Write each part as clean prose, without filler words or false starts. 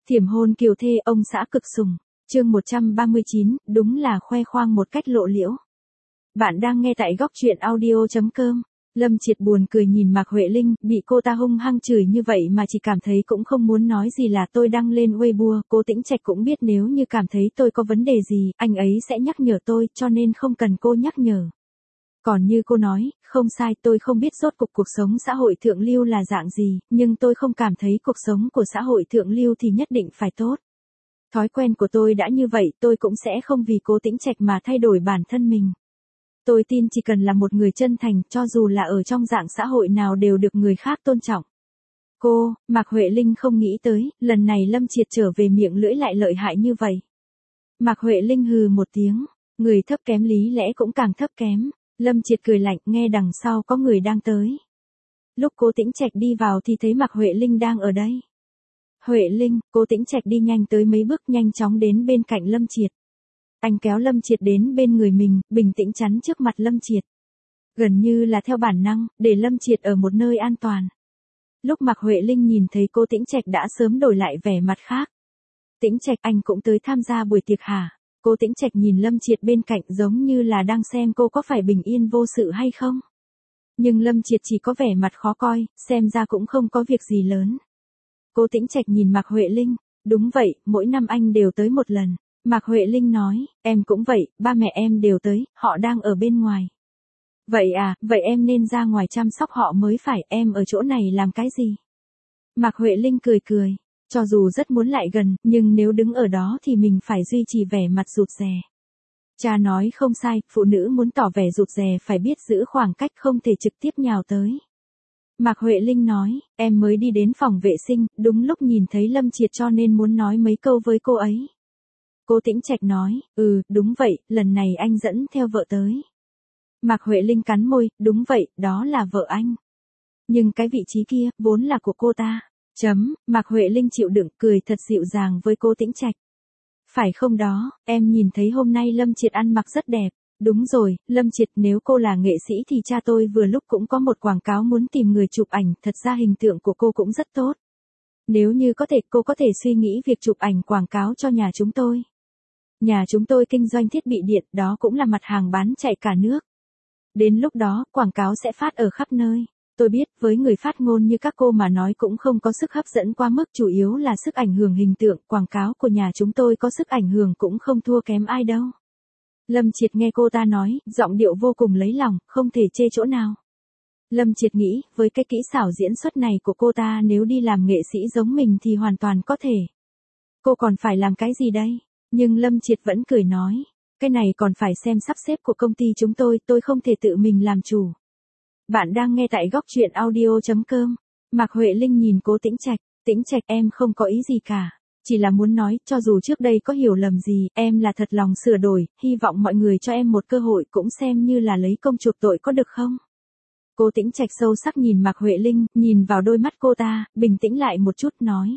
Thiểm hôn kiều thê ông xã cực sủng. Chương 139, đúng là khoe khoang một cách lộ liễu. Bạn đang nghe tại góc truyện audio.com. Lâm Triệt buồn cười nhìn Mạc Huệ Linh, bị cô ta hung hăng chửi như vậy mà chỉ cảm thấy cũng không muốn nói gì là tôi đăng lên Weibo. Cố Tĩnh Trạch cũng biết nếu như cảm thấy tôi có vấn đề gì, anh ấy sẽ nhắc nhở tôi, cho nên không cần cô nhắc nhở. Còn như cô nói, không sai, tôi không biết rốt cuộc sống xã hội thượng lưu là dạng gì, nhưng tôi không cảm thấy cuộc sống của xã hội thượng lưu thì nhất định phải tốt. Thói quen của tôi đã như vậy, tôi cũng sẽ không vì Cố Tĩnh Trạch mà thay đổi bản thân mình. Tôi tin chỉ cần là một người chân thành, cho dù là ở trong dạng xã hội nào đều được người khác tôn trọng. Mạc Huệ Linh không nghĩ tới, lần này Lâm Triệt trở về miệng lưỡi lại lợi hại như vậy. Mạc Huệ Linh hừ một tiếng, người thấp kém lý lẽ cũng càng thấp kém. Lâm Triệt cười lạnh, nghe đằng sau có người đang tới. Lúc Cố Tĩnh Trạch đi vào thì thấy Mạc Huệ Linh đang ở đây. Huệ Linh, Cố Tĩnh Trạch đi nhanh tới mấy bước, nhanh chóng đến bên cạnh Lâm Triệt. Anh kéo Lâm Triệt đến bên người mình, bình tĩnh chắn trước mặt Lâm Triệt. Gần như là theo bản năng, để Lâm Triệt ở một nơi an toàn. Lúc Mạc Huệ Linh nhìn thấy Cố Tĩnh Trạch đã sớm đổi lại vẻ mặt khác. Tĩnh Trạch, anh cũng tới tham gia buổi tiệc hả? Cố Tĩnh Trạch nhìn Lâm Triệt bên cạnh giống như là đang xem cô có phải bình yên vô sự hay không. Nhưng Lâm Triệt chỉ có vẻ mặt khó coi, xem ra cũng không có việc gì lớn. Cố Tĩnh Trạch nhìn Mạc Huệ Linh, đúng vậy, mỗi năm anh đều tới một lần. Mạc Huệ Linh nói, em cũng vậy, ba mẹ em đều tới, họ đang ở bên ngoài. Vậy à, vậy em nên ra ngoài chăm sóc họ mới phải, em ở chỗ này làm cái gì? Mạc Huệ Linh cười cười, cho dù rất muốn lại gần, nhưng nếu đứng ở đó thì mình phải duy trì vẻ mặt rụt rè. Cha nói không sai, phụ nữ muốn tỏ vẻ rụt rè phải biết giữ khoảng cách, không thể trực tiếp nhào tới. Mạc Huệ Linh nói, em mới đi đến phòng vệ sinh, đúng lúc nhìn thấy Lâm Triệt cho nên muốn nói mấy câu với cô ấy. Cố Tĩnh Trạch nói, đúng vậy, lần này anh dẫn theo vợ tới. Mạc Huệ Linh cắn môi, đúng vậy, đó là vợ anh. Nhưng cái vị trí kia, vốn là của cô ta. Mạc Huệ Linh chịu đựng, cười thật dịu dàng với Cố Tĩnh Trạch. Phải không đó, em nhìn thấy hôm nay Lâm Triệt ăn mặc rất đẹp. Đúng rồi, Lâm Triệt, nếu cô là nghệ sĩ thì cha tôi vừa lúc cũng có một quảng cáo muốn tìm người chụp ảnh, thật ra hình tượng của cô cũng rất tốt. Nếu như có thể, cô có thể suy nghĩ việc chụp ảnh quảng cáo cho nhà chúng tôi. Nhà chúng tôi kinh doanh thiết bị điện, đó cũng là mặt hàng bán chạy cả nước. Đến lúc đó, quảng cáo sẽ phát ở khắp nơi. Tôi biết, với người phát ngôn như các cô mà nói cũng không có sức hấp dẫn quá mức, chủ yếu là sức ảnh hưởng hình tượng, quảng cáo của nhà chúng tôi có sức ảnh hưởng cũng không thua kém ai đâu. Lâm Triệt nghe cô ta nói, giọng điệu vô cùng lấy lòng, không thể chê chỗ nào. Lâm Triệt nghĩ, với cái kỹ xảo diễn xuất này của cô ta nếu đi làm nghệ sĩ giống mình thì hoàn toàn có thể. Cô còn phải làm cái gì đây? Nhưng Lâm Triệt vẫn cười nói, cái này còn phải xem sắp xếp của công ty chúng tôi không thể tự mình làm chủ. Bạn đang nghe tại góc truyện audio.com. Mạc Huệ Linh nhìn Cố Tĩnh Trạch, em không có ý gì cả. Chỉ là muốn nói, cho dù trước đây có hiểu lầm gì, em là thật lòng sửa đổi, hy vọng mọi người cho em một cơ hội cũng xem như là lấy công chuộc tội có được không? Cố Tĩnh Trạch sâu sắc nhìn Mạc Huệ Linh, nhìn vào đôi mắt cô ta, bình tĩnh lại một chút nói.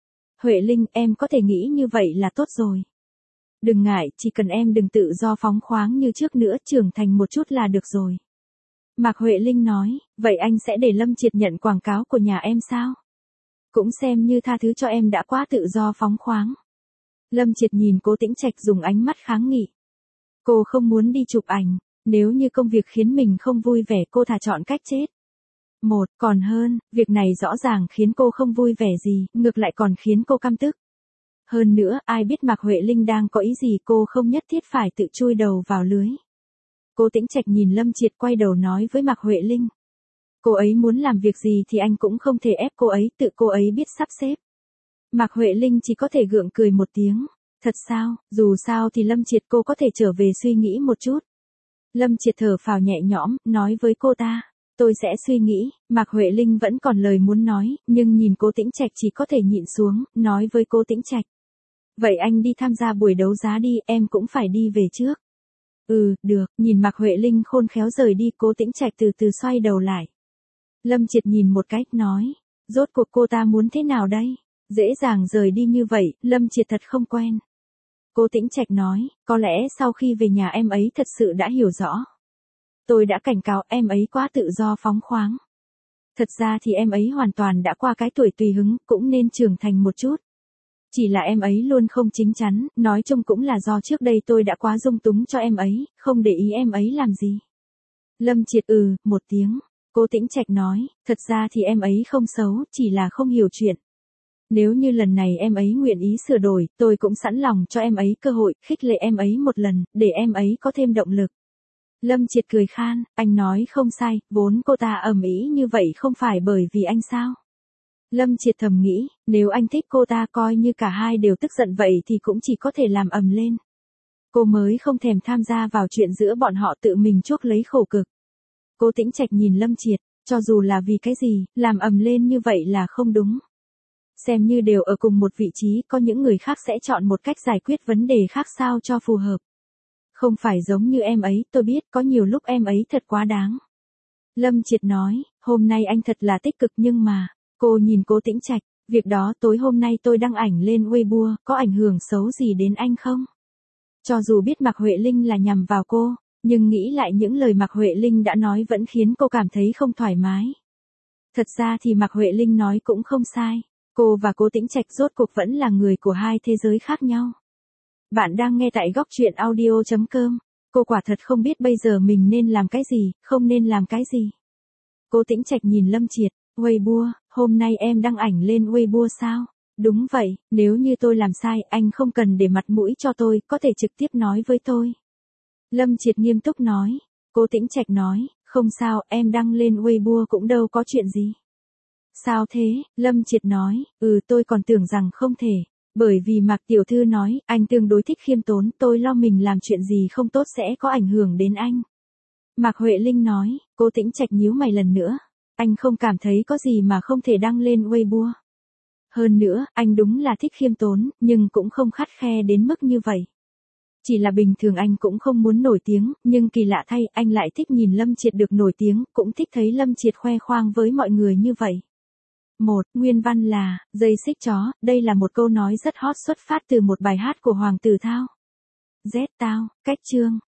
Huệ Linh, em có thể nghĩ như vậy là tốt rồi. Đừng ngại, chỉ cần em đừng tự do phóng khoáng như trước nữa, trưởng thành một chút là được rồi. Mạc Huệ Linh nói, vậy anh sẽ để Lâm Triệt nhận quảng cáo của nhà em sao? Cũng xem như tha thứ cho em đã quá tự do phóng khoáng. Lâm Triệt nhìn Cố Tĩnh Trạch dùng ánh mắt kháng nghị. Cô không muốn đi chụp ảnh, nếu như công việc khiến mình không vui vẻ cô thà chọn cách chết. Còn hơn, việc này rõ ràng khiến cô không vui vẻ gì, ngược lại còn khiến cô căm tức. Hơn nữa, ai biết Mạc Huệ Linh đang có ý gì, cô không nhất thiết phải tự chui đầu vào lưới. Cố Tĩnh Trạch nhìn Lâm Triệt quay đầu nói với Mạc Huệ Linh. Cô ấy muốn làm việc gì thì anh cũng không thể ép cô ấy, tự cô ấy biết sắp xếp. Mạc Huệ Linh chỉ có thể gượng cười một tiếng. Thật sao, dù sao thì Lâm Triệt cô có thể trở về suy nghĩ một chút. Lâm Triệt thở phào nhẹ nhõm, nói với cô ta. Tôi sẽ suy nghĩ, Mạc Huệ Linh vẫn còn lời muốn nói, nhưng nhìn Cố Tĩnh Trạch chỉ có thể nhịn xuống, nói với Cố Tĩnh Trạch. Vậy anh đi tham gia buổi đấu giá đi, em cũng phải đi về trước. Được, nhìn Mạc Huệ Linh khôn khéo rời đi, Cố Tĩnh Trạch từ từ xoay đầu lại. Lâm Triệt nhìn một cách nói, rốt cuộc cô ta muốn thế nào đây? Dễ dàng rời đi như vậy, Lâm Triệt thật không quen. Cố Tĩnh Trạch nói, có lẽ sau khi về nhà em ấy thật sự đã hiểu rõ. Tôi đã cảnh cáo em ấy quá tự do phóng khoáng. Thật ra thì em ấy hoàn toàn đã qua cái tuổi tùy hứng, cũng nên trưởng thành một chút. Chỉ là em ấy luôn không chín chắn, nói chung cũng là do trước đây tôi đã quá dung túng cho em ấy, không để ý em ấy làm gì. Lâm Triệt một tiếng. Cố Tĩnh Trạch nói, thật ra thì em ấy không xấu, chỉ là không hiểu chuyện. Nếu như lần này em ấy nguyện ý sửa đổi, tôi cũng sẵn lòng cho em ấy cơ hội, khích lệ em ấy một lần, để em ấy có thêm động lực. Lâm Triệt cười khan, anh nói không sai, vốn cô ta ầm ĩ như vậy không phải bởi vì anh sao? Lâm Triệt thầm nghĩ, nếu anh thích cô ta coi như cả hai đều tức giận vậy thì cũng chỉ có thể làm ầm lên. Cô mới không thèm tham gia vào chuyện giữa bọn họ tự mình chuốc lấy khổ cực. Cố Tĩnh Trạch nhìn Lâm Triệt, cho dù là vì cái gì, làm ầm lên như vậy là không đúng. Xem như đều ở cùng một vị trí, có những người khác sẽ chọn một cách giải quyết vấn đề khác sao cho phù hợp. Không phải giống như em ấy, tôi biết có nhiều lúc em ấy thật quá đáng. Lâm Triệt nói, hôm nay anh thật là tích cực nhưng mà, cô nhìn Cố Tĩnh Trạch, việc đó tối hôm nay tôi đăng ảnh lên Weibo, có ảnh hưởng xấu gì đến anh không? Cho dù biết Mạc Huệ Linh là nhằm vào cô, nhưng nghĩ lại những lời Mạc Huệ Linh đã nói vẫn khiến cô cảm thấy không thoải mái. Thật ra thì Mạc Huệ Linh nói cũng không sai, cô và Cố Tĩnh Trạch rốt cuộc vẫn là người của hai thế giới khác nhau. Bạn đang nghe tại góc truyện audio.com. Cô quả thật không biết bây giờ mình nên làm cái gì, không nên làm cái gì. Cố Tĩnh Trạch nhìn Lâm Triệt, Weibo, hôm nay em đăng ảnh lên Weibo sao? Đúng vậy, nếu như tôi làm sai, anh không cần để mặt mũi cho tôi, có thể trực tiếp nói với tôi. Lâm Triệt nghiêm túc nói. Cố Tĩnh Trạch nói, không sao, em đăng lên Weibo cũng đâu có chuyện gì. Sao thế? Lâm Triệt nói, tôi còn tưởng rằng không thể. Bởi vì Mạc tiểu thư nói, anh tương đối thích khiêm tốn, tôi lo mình làm chuyện gì không tốt sẽ có ảnh hưởng đến anh. Mạc Huệ Linh nói, Cố Tĩnh Trạch nhíu mày lần nữa. Anh không cảm thấy có gì mà không thể đăng lên Weibo. Hơn nữa, anh đúng là thích khiêm tốn, nhưng cũng không khắt khe đến mức như vậy. Chỉ là bình thường anh cũng không muốn nổi tiếng, nhưng kỳ lạ thay, anh lại thích nhìn Lâm Triệt được nổi tiếng, cũng thích thấy Lâm Triệt khoe khoang với mọi người như vậy. Nguyên văn là, dây xích chó, đây là một câu nói rất hot xuất phát từ một bài hát của Hoàng tử Thao. Tao, cách chương.